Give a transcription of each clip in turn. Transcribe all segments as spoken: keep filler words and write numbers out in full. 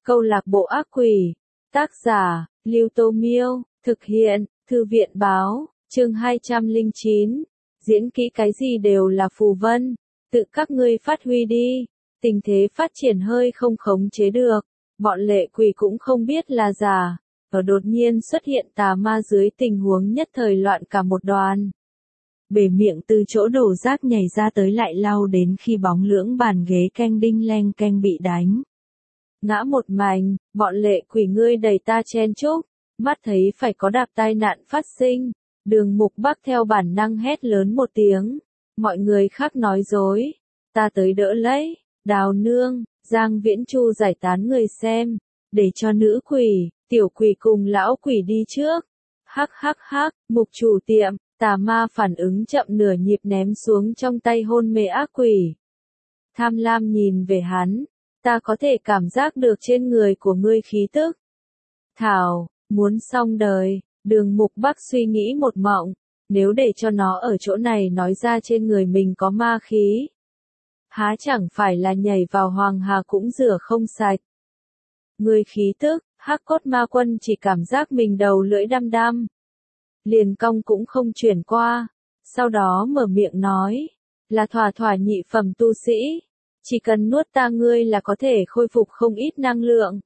Câu lạc bộ ác quỷ. Tác giả, Lưu Tô Miêu. Thực hiện, Thư viện Báo. Chương hai trăm lẻ chín. Diễn kỹ cái gì đều là phù vân. Tự các ngươi phát huy đi. Tình thế phát triển hơi không khống chế được. Bọn lệ quỷ cũng không biết là giả. Ở đột nhiên xuất hiện tà ma dưới tình huống nhất thời loạn cả một đoàn. Bể miệng từ chỗ đổ rác nhảy ra tới lại lau đến khi bóng lưỡng bàn ghế canh đinh leng canh bị đánh. Ngã một mảnh, bọn lệ quỷ ngươi đẩy ta chen chúc, mắt thấy phải có đạp tai nạn phát sinh. Đường Mục Bắc theo bản năng hét lớn một tiếng. Mọi người khác nói dối. Ta tới đỡ lấy. Đào Nương, Giang Viễn Chu giải tán người xem. Để cho nữ quỷ, tiểu quỷ cùng lão quỷ đi trước. Hắc hắc hắc, Mục chủ tiệm, tà ma phản ứng chậm nửa nhịp ném xuống trong tay hôn mê ác quỷ. Tham lam nhìn về hắn. Ta có thể cảm giác được trên người của ngươi khí tức. Thảo, muốn xong đời. Đường Mục Bắc suy nghĩ một mộng. Nếu để cho nó ở chỗ này nói ra trên người mình có ma khí. Há chẳng phải là nhảy vào hoàng hà cũng rửa không sạch. Ngươi khí tức, Hắc Cốt Ma Quân chỉ cảm giác mình đầu lưỡi đăm đăm. Liền cong cũng không chuyển qua. Sau đó mở miệng nói. Là thỏa thỏa nhị phẩm tu sĩ. Chỉ cần nuốt ta ngươi là có thể khôi phục không ít năng lượng.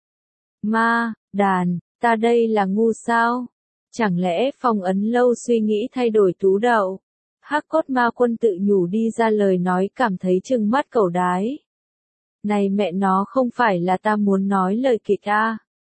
Ma, đàn, ta đây là ngu sao? Chẳng lẽ phong ấn lâu suy nghĩ thay đổi tú đậu? Hắc Cốt Ma Quân tự nhủ đi ra lời nói cảm thấy trừng mắt cẩu đái. Này mẹ nó không phải là ta muốn nói lời kịch a.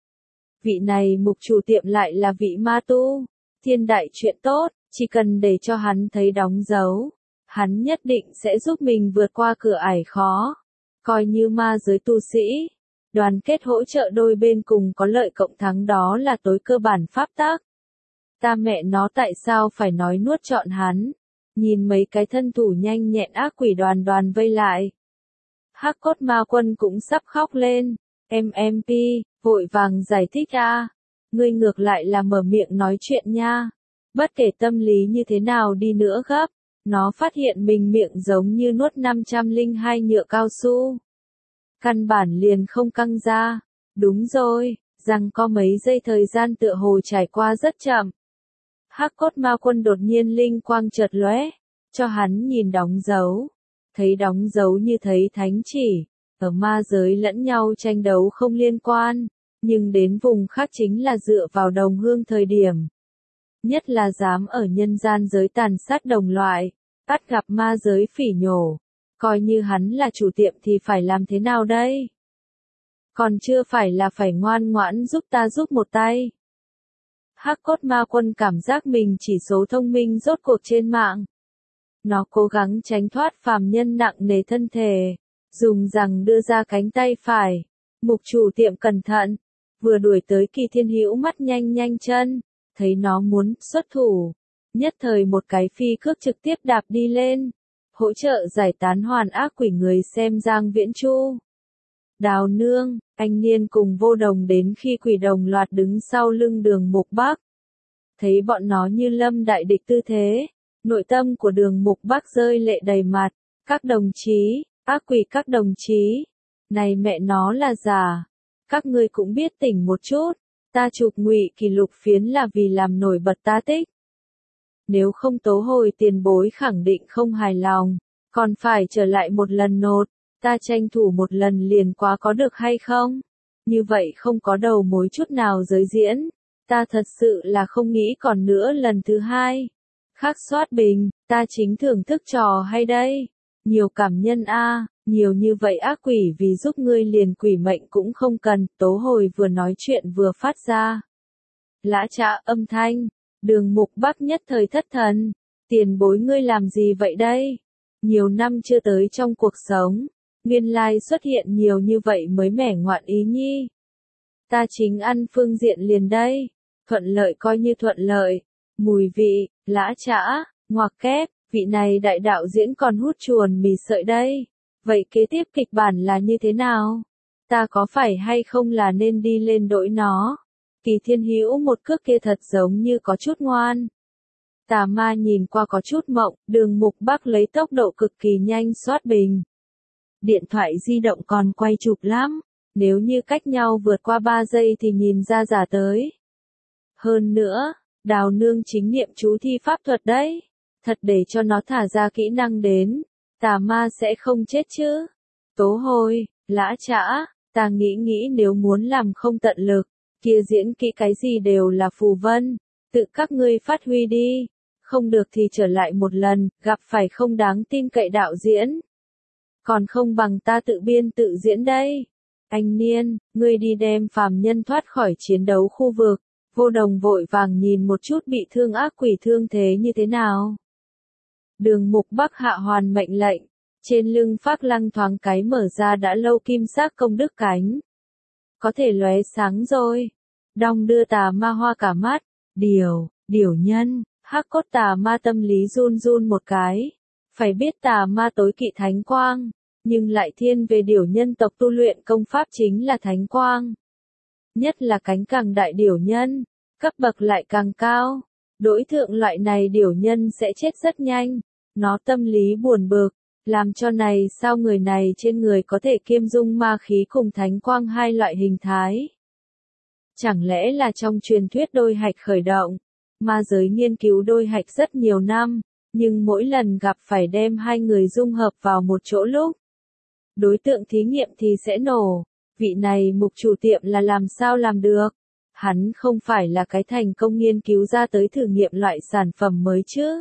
Vị này mục chủ tiệm lại là vị ma tu. Thiên đại chuyện tốt, chỉ cần để cho hắn thấy đóng dấu. Hắn nhất định sẽ giúp mình vượt qua cửa ải khó. Coi như ma giới tu sĩ. Đoàn kết hỗ trợ đôi bên cùng có lợi cộng thắng đó là tối cơ bản pháp tắc. Ta mẹ nó tại sao phải nói nuốt trọn hắn. Nhìn mấy cái thân thủ nhanh nhẹn ác quỷ đoàn đoàn vây lại. Hắc Cốt Ma Quân cũng sắp khóc lên. em em pê, vội vàng giải thích a. Ngươi ngược lại là mở miệng nói chuyện nha. Bất kể tâm lý như thế nào đi nữa gấp. Nó phát hiện mình miệng giống như nuốt năm trăm lẻ hai nhựa cao su. Căn bản liền không căng ra. Đúng rồi, rằng có mấy giây thời gian tựa hồ trải qua rất chậm. Hắc Cốt Ma Quân đột nhiên linh quang chợt lóe, cho hắn nhìn đóng dấu. Thấy đóng dấu như thấy thánh chỉ, ở ma giới lẫn nhau tranh đấu không liên quan, nhưng đến vùng khác chính là dựa vào đồng hương thời điểm. Nhất là dám ở nhân gian giới tàn sát đồng loại, bắt gặp ma giới phỉ nhổ. Coi như hắn là chủ tiệm thì phải làm thế nào đây? Còn chưa phải là phải ngoan ngoãn giúp ta giúp một tay. Hắc Cốt Ma Quân cảm giác mình chỉ số thông minh rốt cuộc trên mạng. Nó cố gắng tránh thoát phàm nhân nặng nề thân thể, dùng rằng đưa ra cánh tay phải. Mục chủ tiệm cẩn thận, vừa đuổi tới Kỳ Thiên Hữu mắt nhanh nhanh chân, thấy nó muốn xuất thủ, nhất thời một cái phi cước trực tiếp đạp đi lên, hỗ trợ giải tán hoàn ác quỷ người xem Giang Viễn Chu. Đào Nương, anh Niên cùng Vô Đồng đến khi quỷ đồng loạt đứng sau lưng Đường Mục Bắc. Thấy bọn nó như lâm đại địch tư thế, nội tâm của Đường Mục Bắc rơi lệ đầy mặt. Các đồng chí, ác quỷ các đồng chí, này mẹ nó là giả. Các ngươi cũng biết tỉnh một chút, ta chụp ngụy kỷ lục phiến là vì làm nổi bật ta tích. Nếu không tố hồi tiền bối khẳng định không hài lòng, còn phải trở lại một lần nộp. Ta tranh thủ một lần liền quá có được hay không? Như vậy không có đầu mối chút nào giới diễn. Ta thật sự là không nghĩ còn nữa lần thứ hai. Khắc soát bình, ta chính thưởng thức trò hay đây. Nhiều cảm nhân a, nhiều như vậy ác quỷ vì giúp ngươi liền quỷ mệnh cũng không cần. Tố hồi vừa nói chuyện vừa phát ra. Lã chạ âm thanh, Đường Mục Bắc nhất thời thất thần. Tiền bối ngươi làm gì vậy đây? Nhiều năm chưa tới trong cuộc sống. Nguyên lai xuất hiện nhiều như vậy mới mẻ ngoạn ý nhi. Ta chính ăn phương diện liền đây. Thuận lợi coi như thuận lợi. Mùi vị, lã chã, ngoặc kép, vị này đại đạo diễn còn hút chuồn mì sợi đây. Vậy kế tiếp kịch bản là như thế nào? Ta có phải hay không là nên đi lên đổi nó? Kỳ Thiên Hữu một cước kia thật giống như có chút ngoan. Tà ma nhìn qua có chút mộng, Đường Mục Bắc lấy tốc độ cực kỳ nhanh soát bình. Điện thoại di động còn quay chụp lắm, Nếu như cách nhau vượt qua ba giây thì nhìn ra giả tới. Hơn nữa, Đào Nương chính niệm chú thi pháp thuật đấy. Thật để cho nó thả ra kỹ năng đến, tà ma sẽ không chết chứ. Tố Hôi, Lã Chã, ta nghĩ nghĩ nếu muốn làm không tận lực, kia diễn kỹ cái gì đều là phù vân, tự các ngươi phát huy đi, không được thì trở lại một lần, gặp phải không đáng tin cậy đạo diễn. Còn không bằng ta tự biên tự diễn đây. Anh Niên, ngươi đi đem phàm nhân thoát khỏi chiến đấu khu vực. Vô Đồng vội vàng nhìn một chút bị thương ác quỷ thương thế như thế nào. Đường Mục Bắc hạ hoàn mệnh lệnh, trên lưng Phác Lăng thoáng cái mở ra đã lâu kim sắc công đức cánh. Có thể lóe sáng rồi. Đong đưa tà ma hoa cả mắt, điều, điều nhân, hắc cốt tà ma tâm lý run run một cái. Phải biết tà ma tối kỵ thánh quang, nhưng lại thiên về điều nhân tộc tu luyện công pháp chính là thánh quang. Nhất là cánh càng đại điều nhân, cấp bậc lại càng cao. Đối thượng loại này điều nhân sẽ chết rất nhanh. Nó tâm lý buồn bực, làm cho này sao người này trên người có thể kiêm dung ma khí cùng thánh quang hai loại hình thái. Chẳng lẽ là trong truyền thuyết đôi hạch khởi động, ma giới nghiên cứu đôi hạch rất nhiều năm, nhưng mỗi lần gặp phải đem hai người dung hợp vào một chỗ lúc. Đối tượng thí nghiệm thì sẽ nổ, vị này mục chủ tiệm là làm sao làm được. Hắn không phải là cái thành công nghiên cứu ra tới thử nghiệm loại sản phẩm mới chứ.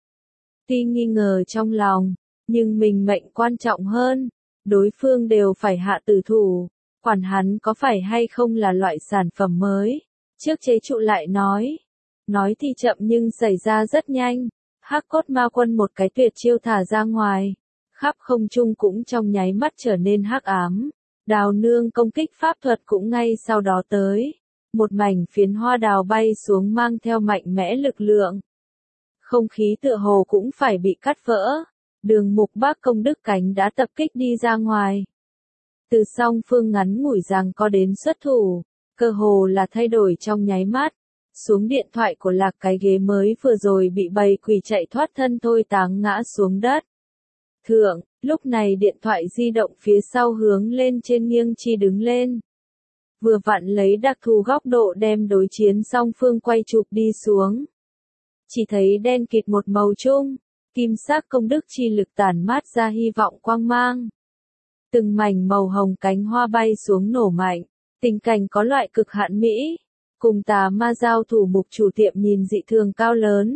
Tuy nghi ngờ trong lòng, nhưng mình mệnh quan trọng hơn, đối phương đều phải hạ tử thủ, quản hắn có phải hay không là loại sản phẩm mới, trước chế trụ lại nói. Nói thì chậm nhưng xảy ra rất nhanh, hắc cốt ma quân một cái tuyệt chiêu thả ra ngoài, khắp không trung cũng trong nháy mắt trở nên hắc ám, Đào Nương công kích pháp thuật cũng ngay sau đó tới. Một mảnh phiến hoa đào bay xuống mang theo mạnh mẽ lực lượng. Không khí tựa hồ cũng phải bị cắt vỡ. Đường Mục Bắc công đức cánh đã tập kích đi ra ngoài. Từ song phương ngắn ngủi rằng có đến xuất thủ, cơ hồ là thay đổi trong nháy mắt. Xuống điện thoại của Lạc cái ghế mới vừa rồi bị bầy quỷ chạy thoát thân thôi táng ngã xuống đất. Thượng, lúc này điện thoại di động phía sau hướng lên trên nghiêng chi đứng lên. Vừa vặn lấy đặc thù góc độ đem đối chiến song phương quay chụp đi xuống. Chỉ thấy đen kịt một màu chung, kim sắc công đức chi lực tản mát ra hy vọng quang mang. Từng mảnh màu hồng cánh hoa bay xuống nổ mạnh, tình cảnh có loại cực hạn mỹ, cùng tà ma giao thủ mục chủ tiệm nhìn dị thường cao lớn.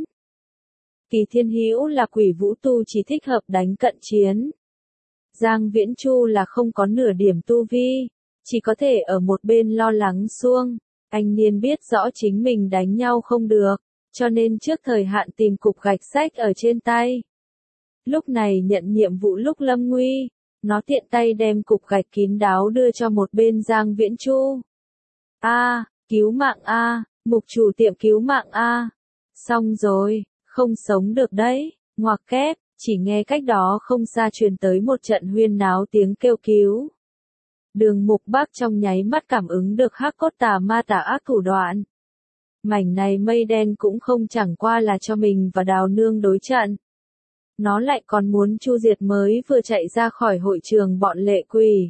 Kỳ Thiên Hữu là quỷ vũ tu chỉ thích hợp đánh cận chiến. Giang Viễn Chu là không có nửa điểm tu vi, chỉ có thể ở một bên lo lắng xuông. Anh Niên biết rõ chính mình đánh nhau không được, cho nên trước thời hạn tìm cục gạch sách ở trên tay. Lúc này nhận nhiệm vụ lúc lâm nguy, nó tiện tay đem cục gạch kín đáo đưa cho một bên Giang Viễn Chu. A, cứu mạng a, mục chủ tiệm cứu mạng a. Xong rồi, không sống được đấy, ngoặc kép, chỉ nghe cách đó không xa truyền tới một trận huyên náo tiếng kêu cứu. Đường Mục Bắc trong nháy mắt cảm ứng được hắc cốt tà ma tà ác thủ đoạn. Mảnh này mây đen cũng không chẳng qua là cho mình và Đào Nương đối trận. Nó lại còn muốn chu diệt mới vừa chạy ra khỏi hội trường bọn lệ quỷ.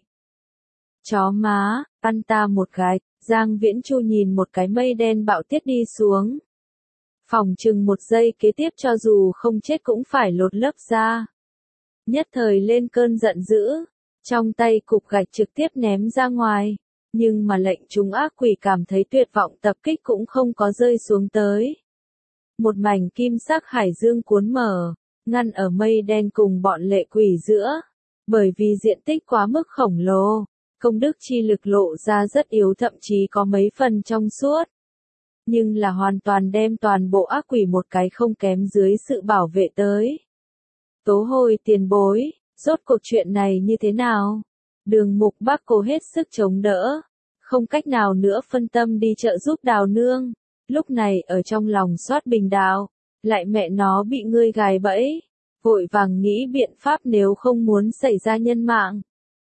Chó má, ăn ta một gái, Giang Viễn Chu nhìn một cái mây đen bạo tiết đi xuống. Phòng chừng một giây kế tiếp cho dù không chết cũng phải lột lớp ra. Nhất thời lên cơn giận dữ, trong tay cục gạch trực tiếp ném ra ngoài, nhưng mà lệnh chúng ác quỷ cảm thấy tuyệt vọng tập kích cũng không có rơi xuống tới. Một mảnh kim sắc hải dương cuốn mở, ngăn ở mây đen cùng bọn lệ quỷ giữa, bởi vì diện tích quá mức khổng lồ, công đức chi lực lộ ra rất yếu thậm chí có mấy phần trong suốt. Nhưng là hoàn toàn đem toàn bộ ác quỷ một cái không kém dưới sự bảo vệ tới. Tố Hôi tiền bối, rốt cuộc chuyện này như thế nào? Đường Mục Bắc cố hết sức chống đỡ, không cách nào nữa phân tâm đi trợ giúp Đào Nương. Lúc này ở trong lòng soát bình đạo, lại mẹ nó bị ngươi gài bẫy, vội vàng nghĩ biện pháp nếu không muốn xảy ra nhân mạng.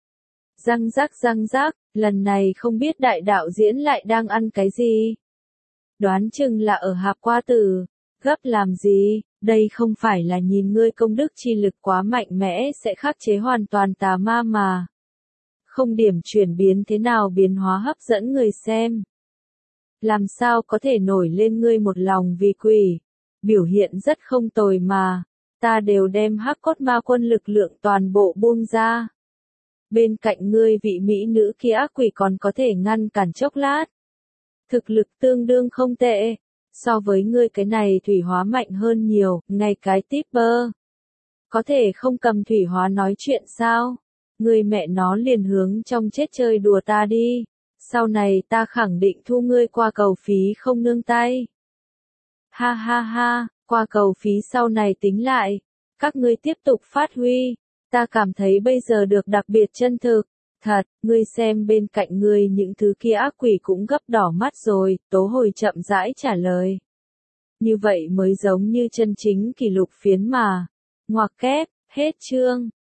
Răng rắc răng rắc, lần này không biết đại đạo diễn lại đang ăn cái gì. Đoán chừng là ở hạp qua tử, gấp làm gì, đây không phải là nhìn ngươi công đức chi lực quá mạnh mẽ sẽ khắc chế hoàn toàn tà ma mà. không điểm chuyển biến thế nào biến hóa hấp dẫn người xem. Làm sao có thể nổi lên ngươi một lòng vì quỷ, biểu hiện rất không tồi mà, ta đều đem hắc cốt ma quân lực lượng toàn bộ buông ra. Bên cạnh ngươi vị mỹ nữ kia ác quỷ còn có thể ngăn cản chốc lát. Thực lực tương đương không tệ, so với ngươi cái này thủy hóa mạnh hơn nhiều, ngay cái tipper. Có thể không cầm thủy hóa nói chuyện sao? Ngươi mẹ nó liền hướng trong chết chơi đùa ta đi. Sau này ta khẳng định thu ngươi qua cầu phí không nương tay. Ha ha ha, qua cầu phí sau này tính lại. Các ngươi tiếp tục phát huy. Ta cảm thấy bây giờ được đặc biệt chân thực. Thật, ngươi xem bên cạnh ngươi những thứ kia ác quỷ cũng gấp đỏ mắt rồi, Tố Hồi chậm rãi trả lời. Như vậy mới giống như chân chính kỷ lục phiến mà. Ngoặc kép, hết chương.